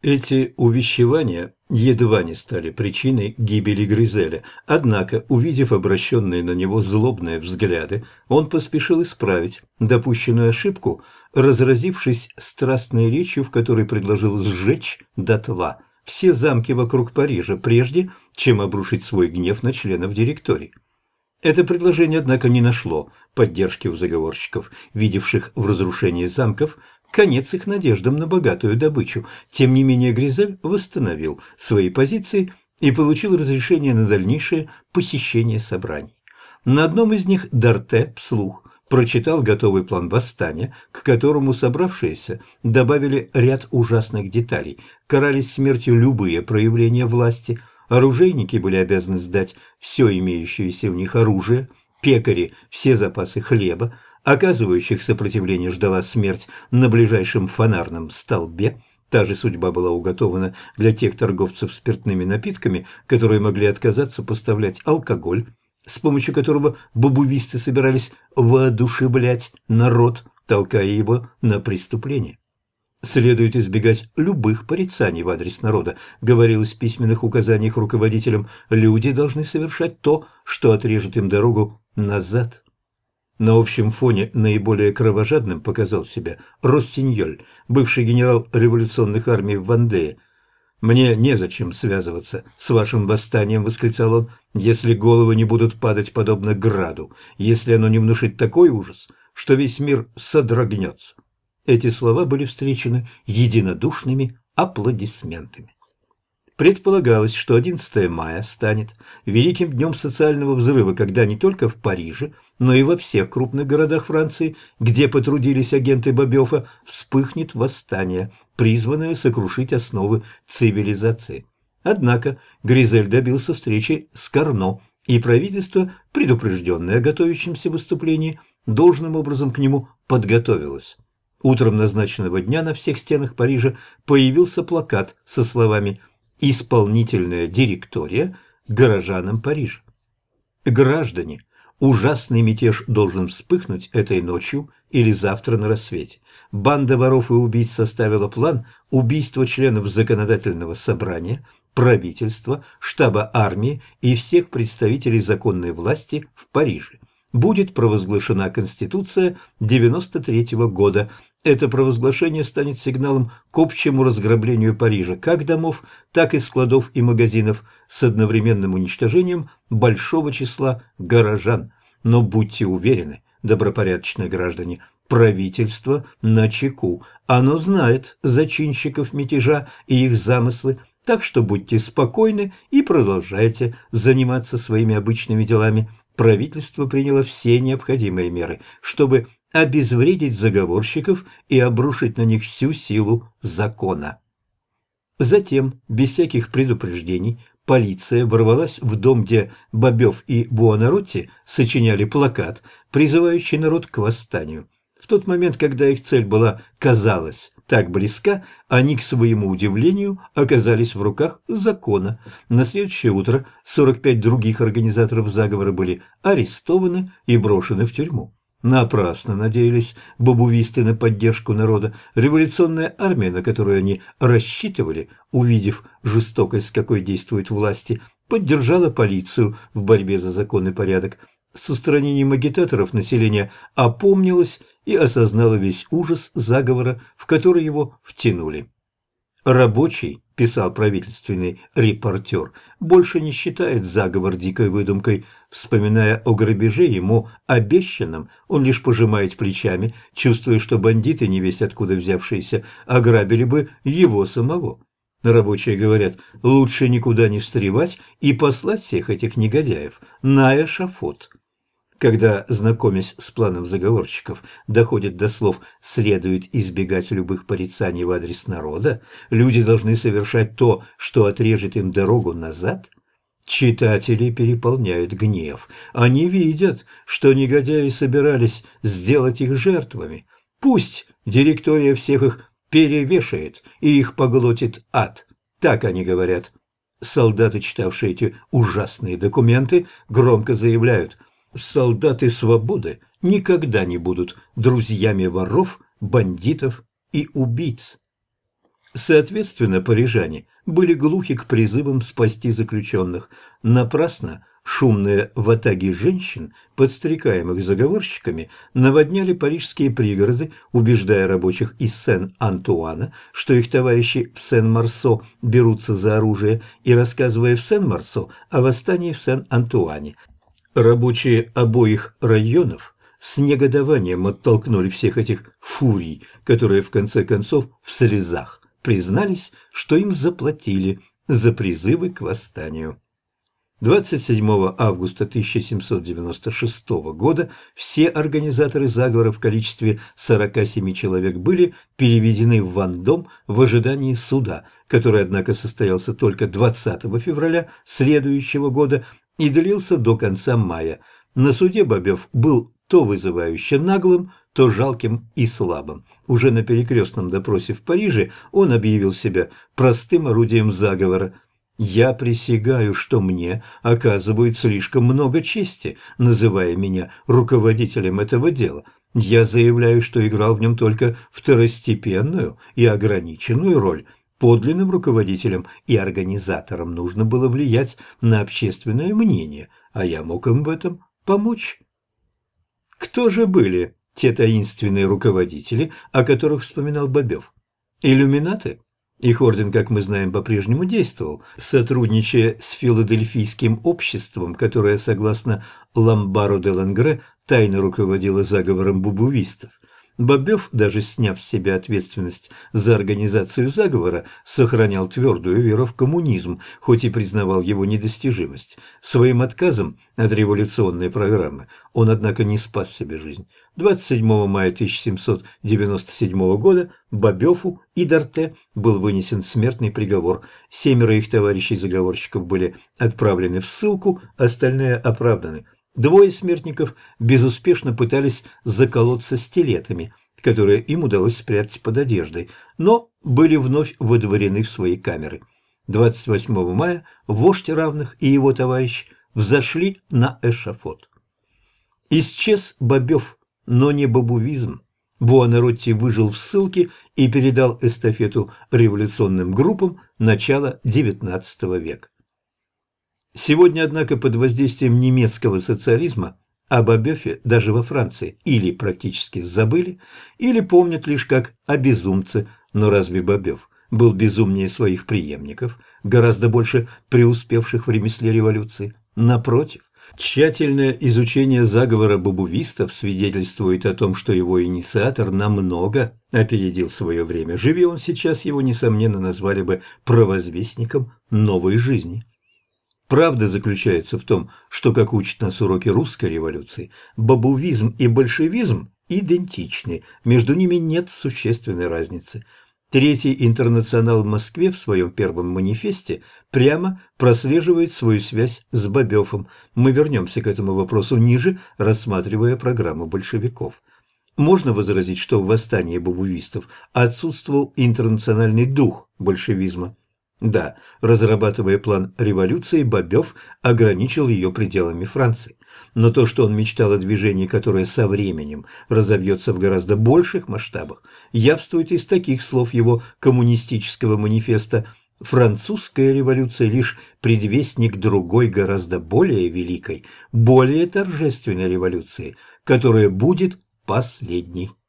Эти увещевания едва не стали причиной гибели Гризеля, однако, увидев обращенные на него злобные взгляды, он поспешил исправить допущенную ошибку, разразившись страстной речью, в которой предложил сжечь дотла все замки вокруг Парижа, прежде чем обрушить свой гнев на членов директории. Это предложение, однако, не нашло поддержки у заговорщиков, видевших в разрушении замков конец их надеждам на богатую добычу. Тем не менее, Гризель восстановил свои позиции и получил разрешение на дальнейшее посещение собраний. На одном из них Дарте вслух прочитал готовый план восстания, к которому собравшиеся добавили ряд ужасных деталей. Карались смертью любые проявления власти. Оружейники были обязаны сдать все имеющееся у них оружие, пекари – все запасы хлеба, оказывающих сопротивление ждала смерть на ближайшем фонарном столбе. Та же судьба была уготована для тех торговцев спиртными напитками, которые могли отказаться поставлять алкоголь, с помощью которого бобувисты собирались воодушевлять народ, толкая его на преступление. Следует избегать любых порицаний в адрес народа, говорилось в письменных указаниях руководителям. Люди должны совершать то, что отрежет им дорогу назад. На общем фоне наиболее кровожадным показал себя Россиньоль, бывший генерал революционных армий в Вандее. «Мне незачем связываться с вашим восстанием», — восклицал он, — «если головы не будут падать подобно граду, если оно не внушит такой ужас, что весь мир содрогнется». Эти слова были встречены единодушными аплодисментами. Предполагалось, что 11 мая станет великим днем социального взрыва, когда не только в Париже, но и во всех крупных городах Франции, где потрудились агенты Бобёфа, вспыхнет восстание, призванное сокрушить основы цивилизации. Однако Гризель добился встречи с Карно, и правительство, предупрежденное о готовящемся выступлении, должным образом к нему подготовилось. Утром назначенного дня на всех стенах Парижа появился плакат со словами «Исполнительная директория горожанам Парижа». Граждане, ужасный мятеж должен вспыхнуть этой ночью или завтра на рассвете. Банда воров и убийц составила план убийства членов законодательного собрания, правительства, штаба армии и всех представителей законной власти в Париже. Будет провозглашена Конституция 93-го года. Это провозглашение станет сигналом к общему разграблению Парижа, как домов, так и складов и магазинов, с одновременным уничтожением большого числа горожан. Но будьте уверены, добропорядочные граждане, правительство начеку. Оно знает зачинщиков мятежа и их замыслы, так что будьте спокойны и продолжайте заниматься своими обычными делами. Правительство приняло все необходимые меры, чтобы обезвредить заговорщиков и обрушить на них всю силу закона. Затем, без всяких предупреждений, полиция ворвалась в дом, где Бобёв и Буонаротти сочиняли плакат, призывающий народ к восстанию. В тот момент, когда их цель была, казалось, так близка, они, к своему удивлению, оказались в руках закона. На следующее утро 45 других организаторов заговора были арестованы и брошены в тюрьму. Напрасно надеялись бобувисты на поддержку народа. Революционная армия, на которую они рассчитывали, увидев жестокость, с какой действуют власти, поддержала полицию в борьбе за закон и порядок. С устранением агитаторов население опомнилось и осознало весь ужас заговора, в который его втянули. «Рабочий», – писал правительственный репортер, – больше не считает заговор дикой выдумкой. Вспоминая о грабеже ему обещанном, он лишь пожимает плечами, чувствуя, что бандиты, невесть откуда взявшиеся, ограбили бы его самого. Рабочие говорят, лучше никуда не встревать и послать всех этих негодяев на эшафот. Когда, знакомясь с планом заговорщиков, доходит до слов «следует избегать любых порицаний в адрес народа», люди должны совершать то, что отрежет им дорогу назад. Читатели переполняют гнев. Они видят, что негодяи собирались сделать их жертвами. Пусть директория всех их перевешает и их поглотит ад. Так они говорят. Солдаты, читавшие эти ужасные документы, громко заявляют: солдаты свободы никогда не будут друзьями воров, бандитов и убийц. Соответственно, парижане были глухи к призывам спасти заключенных. Напрасно шумные ватаги женщин, подстрекаемых заговорщиками, наводняли парижские пригороды, убеждая рабочих из Сен-Антуана, что их товарищи в Сен-Марсо берутся за оружие, и рассказывая в Сен-Марсо о восстании в Сен-Антуане. Рабочие обоих районов с негодованием оттолкнули всех этих фурий, которые в конце концов в слезах признались, что им заплатили за призывы к восстанию. 27 августа 1796 года все организаторы заговора в количестве 47 человек были переведены в Вандом в ожидании суда, который, однако, состоялся только 20 февраля следующего года и длился до конца мая. На суде Бобёв был то вызывающе наглым, то жалким и слабым. Уже на перекрестном допросе в Париже он объявил себя простым орудием заговора. «Я присягаю, что мне оказывают слишком много чести, называя меня руководителем этого дела. Я заявляю, что играл в нем только второстепенную и ограниченную роль. Подлинным руководителям и организаторам нужно было влиять на общественное мнение, а я мог им в этом помочь». Кто же были те таинственные руководители, о которых вспоминал Бобёв? Иллюминаты? Их орден, как мы знаем, по-прежнему действовал, сотрудничая с филадельфийским обществом, которое, согласно Ламбару де Лангре, тайно руководило заговором бубувистов. Бобёв, даже сняв с себя ответственность за организацию заговора, сохранял твердую веру в коммунизм, хоть и признавал его недостижимость. Своим отказом от революционной программы он, однако, не спас себе жизнь. 27 мая 1797 года Бобёву и Дарте был вынесен смертный приговор. 7 их товарищей-заговорщиков были отправлены в ссылку, остальные оправданы. 2 смертников безуспешно пытались заколоться стилетами, которые им удалось спрятать под одеждой, но были вновь выдворены в свои камеры. 28 мая вождь равных и его товарищ взошли на эшафот. Исчез Бобёв, но не бобувизм. Буонаротти выжил в ссылке и передал эстафету революционным группам начала XIX века. Сегодня, однако, под воздействием немецкого социализма о Бобёве даже во Франции или практически забыли, или помнят лишь как о безумце. Но разве Бобёв был безумнее своих преемников, гораздо больше преуспевших в ремесле революции? Напротив, тщательное изучение заговора бобувистов свидетельствует о том, что его инициатор намного опередил свое время. Живи он сейчас, его, несомненно, назвали бы провозвестником новой жизни. Правда заключается в том, что, как учат нас уроки русской революции, бобувизм и большевизм идентичны, между ними нет существенной разницы. Третий интернационал в Москве в своем первом манифесте прямо прослеживает свою связь с Бобёвым. Мы вернемся к этому вопросу ниже, рассматривая программу большевиков. Можно возразить, что в восстании бобувистов отсутствовал интернациональный дух большевизма. Да, разрабатывая план революции, Бобёв ограничил ее пределами Франции. Но то, что он мечтал о движении, которое со временем разовьется в гораздо больших масштабах, явствует из таких слов его коммунистического манифеста: «Французская революция – лишь предвестник другой, гораздо более великой, более торжественной революции, которая будет последней».